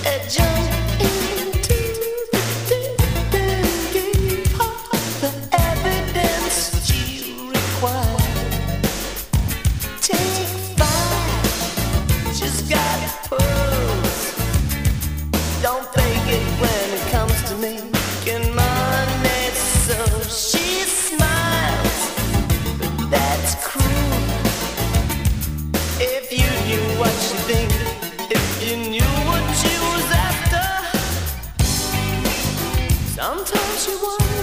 jump into the deep end, gave her the evidence she required. Take five, she's got pose. Don't fake it when it comes to making money. So she smiles, but that's cruel. If you knew what she thinks, if you knew what she was after. Sometimes she wonders